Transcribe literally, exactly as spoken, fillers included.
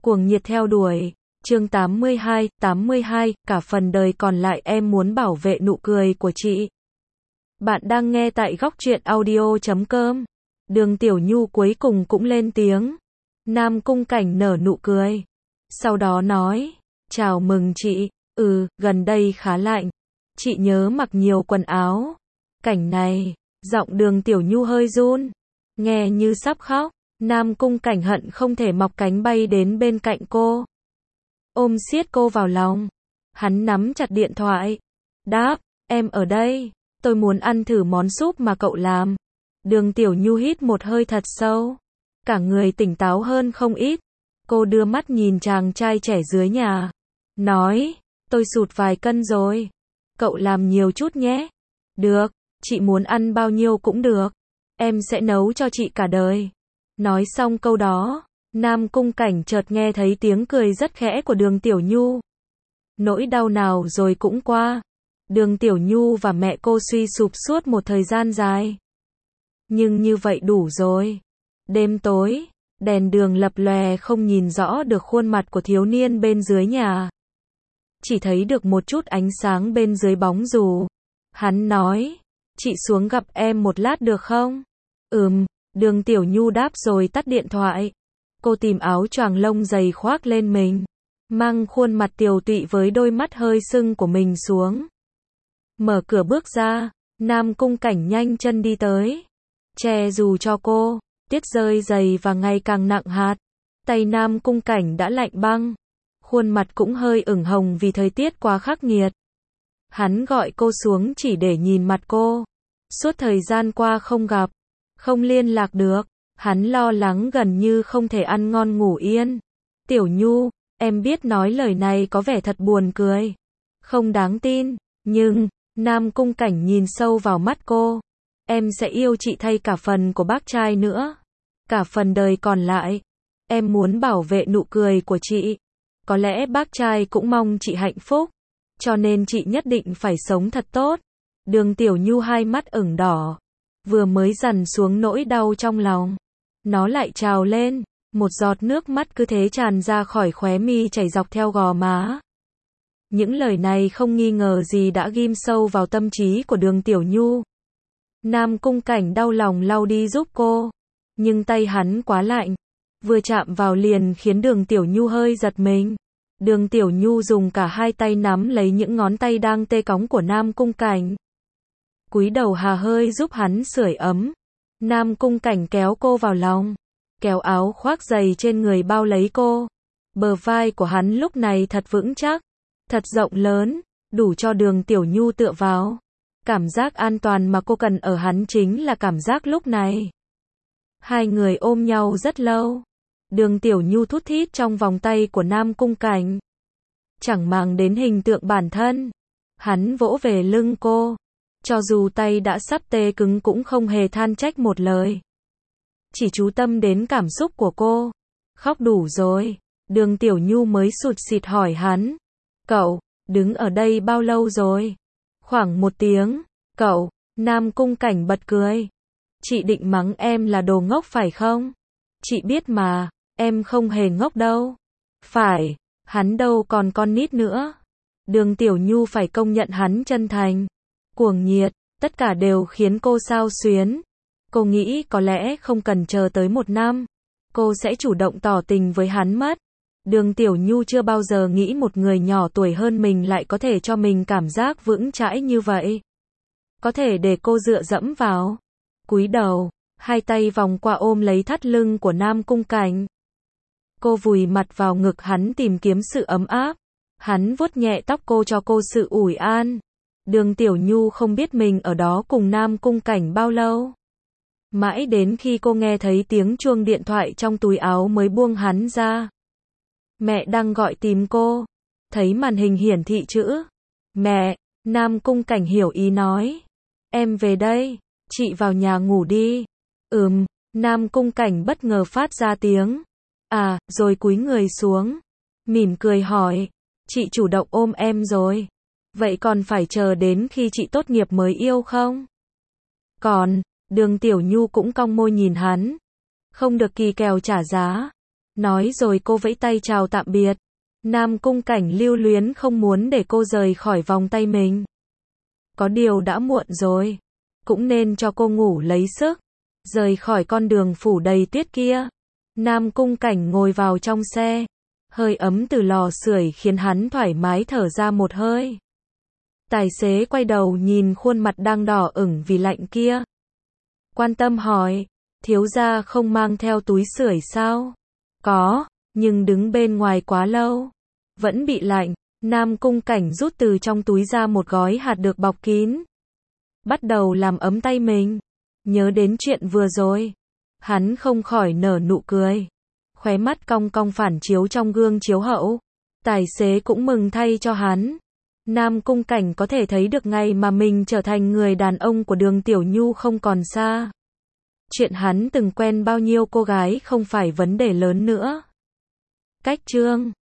Cuồng nhiệt theo đuổi. Chương tám mươi hai, tám mươi hai, cả phần đời còn lại em muốn bảo vệ nụ cười của chị. Bạn đang nghe tại góc truyện audio chấm com. Đường Tiểu Nhu cuối cùng cũng lên tiếng. Nam Cung Cảnh nở nụ cười. Sau đó nói, chào mừng chị, ừ, gần đây khá lạnh. Chị nhớ mặc nhiều quần áo. Cảnh này, giọng Đường Tiểu Nhu hơi run, nghe như sắp khóc. Nam Cung Cảnh hận không thể mọc cánh bay đến bên cạnh cô, ôm siết cô vào lòng. Hắn nắm chặt điện thoại, đáp, em ở đây, tôi muốn ăn thử món súp mà cậu làm. Đường Tiểu Nhu hít một hơi thật sâu, cả người tỉnh táo hơn không ít. Cô đưa mắt nhìn chàng trai trẻ dưới nhà, nói, tôi sụt vài cân rồi, cậu làm nhiều chút nhé. Được, chị muốn ăn bao nhiêu cũng được, em sẽ nấu cho chị cả đời. Nói xong câu đó, Nam Cung Cảnh chợt nghe thấy tiếng cười rất khẽ của Đường Tiểu Nhu. Nỗi đau nào rồi cũng qua. Đường Tiểu Nhu và mẹ cô suy sụp suốt một thời gian dài. Nhưng như vậy đủ rồi. Đêm tối, đèn đường lập lòe không nhìn rõ được khuôn mặt của thiếu niên bên dưới nhà. Chỉ thấy được một chút ánh sáng bên dưới bóng dù. Hắn nói, chị xuống gặp em một lát được không? Ừm. Đường Tiểu Nhu đáp rồi tắt điện thoại. Cô tìm áo choàng lông dày khoác lên mình, mang khuôn mặt tiều tụy với đôi mắt hơi sưng của mình xuống. Mở cửa bước ra, Nam Cung Cảnh nhanh chân đi tới, che dù cho cô. Tiết rơi dày và ngày càng nặng hạt. Tay Nam Cung Cảnh đã lạnh băng, khuôn mặt cũng hơi ửng hồng vì thời tiết quá khắc nghiệt. Hắn gọi cô xuống chỉ để nhìn mặt cô. Suốt thời gian qua không gặp, không liên lạc được, hắn lo lắng gần như không thể ăn ngon ngủ yên. Tiểu Nhu, em biết nói lời này có vẻ thật buồn cười, không đáng tin, nhưng, Nam Cung Cảnh nhìn sâu vào mắt cô. Em sẽ yêu chị thay cả phần của bác trai nữa. Cả phần đời còn lại, em muốn bảo vệ nụ cười của chị. Có lẽ bác trai cũng mong chị hạnh phúc, cho nên chị nhất định phải sống thật tốt. Đường Tiểu Nhu hai mắt ửng đỏ, vừa mới dằn xuống nỗi đau trong lòng, nó lại trào lên, một giọt nước mắt cứ thế tràn ra khỏi khóe mi chảy dọc theo gò má. Những lời này không nghi ngờ gì đã ghim sâu vào tâm trí của Đường Tiểu Nhu. Nam Cung Cảnh đau lòng lau đi giúp cô, nhưng tay hắn quá lạnh, vừa chạm vào liền khiến Đường Tiểu Nhu hơi giật mình. Đường Tiểu Nhu dùng cả hai tay nắm lấy những ngón tay đang tê cóng của Nam Cung Cảnh, cúi đầu hà hơi giúp hắn sưởi ấm. Nam Cung Cảnh kéo cô vào lòng, kéo áo khoác dày trên người bao lấy cô. Bờ vai của hắn lúc này thật vững chắc, thật rộng lớn, đủ cho Đường Tiểu Nhu tựa vào. Cảm giác an toàn mà cô cần ở hắn chính là cảm giác lúc này. Hai người ôm nhau rất lâu. Đường Tiểu Nhu thút thít trong vòng tay của Nam Cung Cảnh, chẳng màng đến hình tượng bản thân. Hắn vỗ về lưng cô, cho dù tay đã sắp tê cứng cũng không hề than trách một lời, chỉ chú tâm đến cảm xúc của cô. Khóc đủ rồi, Đường Tiểu Nhu mới sụt sịt hỏi hắn, cậu, đứng ở đây bao lâu rồi? Khoảng một tiếng. Cậu, Nam Cung Cảnh bật cười. Chị định mắng em là đồ ngốc phải không? Chị biết mà, em không hề ngốc đâu. Phải, hắn đâu còn con nít nữa. Đường Tiểu Nhu phải công nhận hắn chân thành, cuồng nhiệt, tất cả đều khiến cô xao xuyến. Cô nghĩ có lẽ không cần chờ tới một năm, cô sẽ chủ động tỏ tình với hắn mất. Đường Tiểu Nhu chưa bao giờ nghĩ một người nhỏ tuổi hơn mình lại có thể cho mình cảm giác vững chãi như vậy, có thể để cô dựa dẫm vào. Cúi đầu, hai tay vòng qua ôm lấy thắt lưng của Nam Cung Cảnh. Cô vùi mặt vào ngực hắn tìm kiếm sự ấm áp. Hắn vuốt nhẹ tóc cô cho cô sự ủi an. Đường Tiểu Nhu không biết mình ở đó cùng Nam Cung Cảnh bao lâu. Mãi đến khi cô nghe thấy tiếng chuông điện thoại trong túi áo mới buông hắn ra. Mẹ đang gọi tìm cô. Thấy màn hình hiển thị chữ mẹ, Nam Cung Cảnh hiểu ý nói, em về đây, chị vào nhà ngủ đi. Ừm. Nam Cung Cảnh bất ngờ phát ra tiếng à, rồi cúi người xuống, mỉm cười hỏi, chị chủ động ôm em rồi, vậy còn phải chờ đến khi chị tốt nghiệp mới yêu không? Còn, Đường Tiểu Nhu cũng cong môi nhìn hắn, không được kỳ kèo trả giá. Nói rồi cô vẫy tay chào tạm biệt. Nam Cung Cảnh lưu luyến không muốn để cô rời khỏi vòng tay mình. Có điều đã muộn rồi. Cũng nên cho cô ngủ lấy sức. Rời khỏi con đường phủ đầy tuyết kia. Nam Cung Cảnh ngồi vào trong xe. Hơi ấm từ lò sưởi khiến hắn thoải mái thở ra một hơi. Tài xế quay đầu nhìn khuôn mặt đang đỏ ửng vì lạnh kia. Quan tâm hỏi, thiếu gia không mang theo túi sưởi sao? Có, nhưng đứng bên ngoài quá lâu. Vẫn bị lạnh. Nam Cung Cảnh rút từ trong túi ra một gói hạt được bọc kín. Bắt đầu làm ấm tay mình. Nhớ đến chuyện vừa rồi. Hắn không khỏi nở nụ cười. Khóe mắt cong cong phản chiếu trong gương chiếu hậu. Tài xế cũng mừng thay cho hắn. Nam Cung Cảnh có thể thấy được ngày mà mình trở thành người đàn ông của Đường Tiểu Nhu không còn xa. Chuyện hắn từng quen bao nhiêu cô gái không phải vấn đề lớn nữa. Cách chương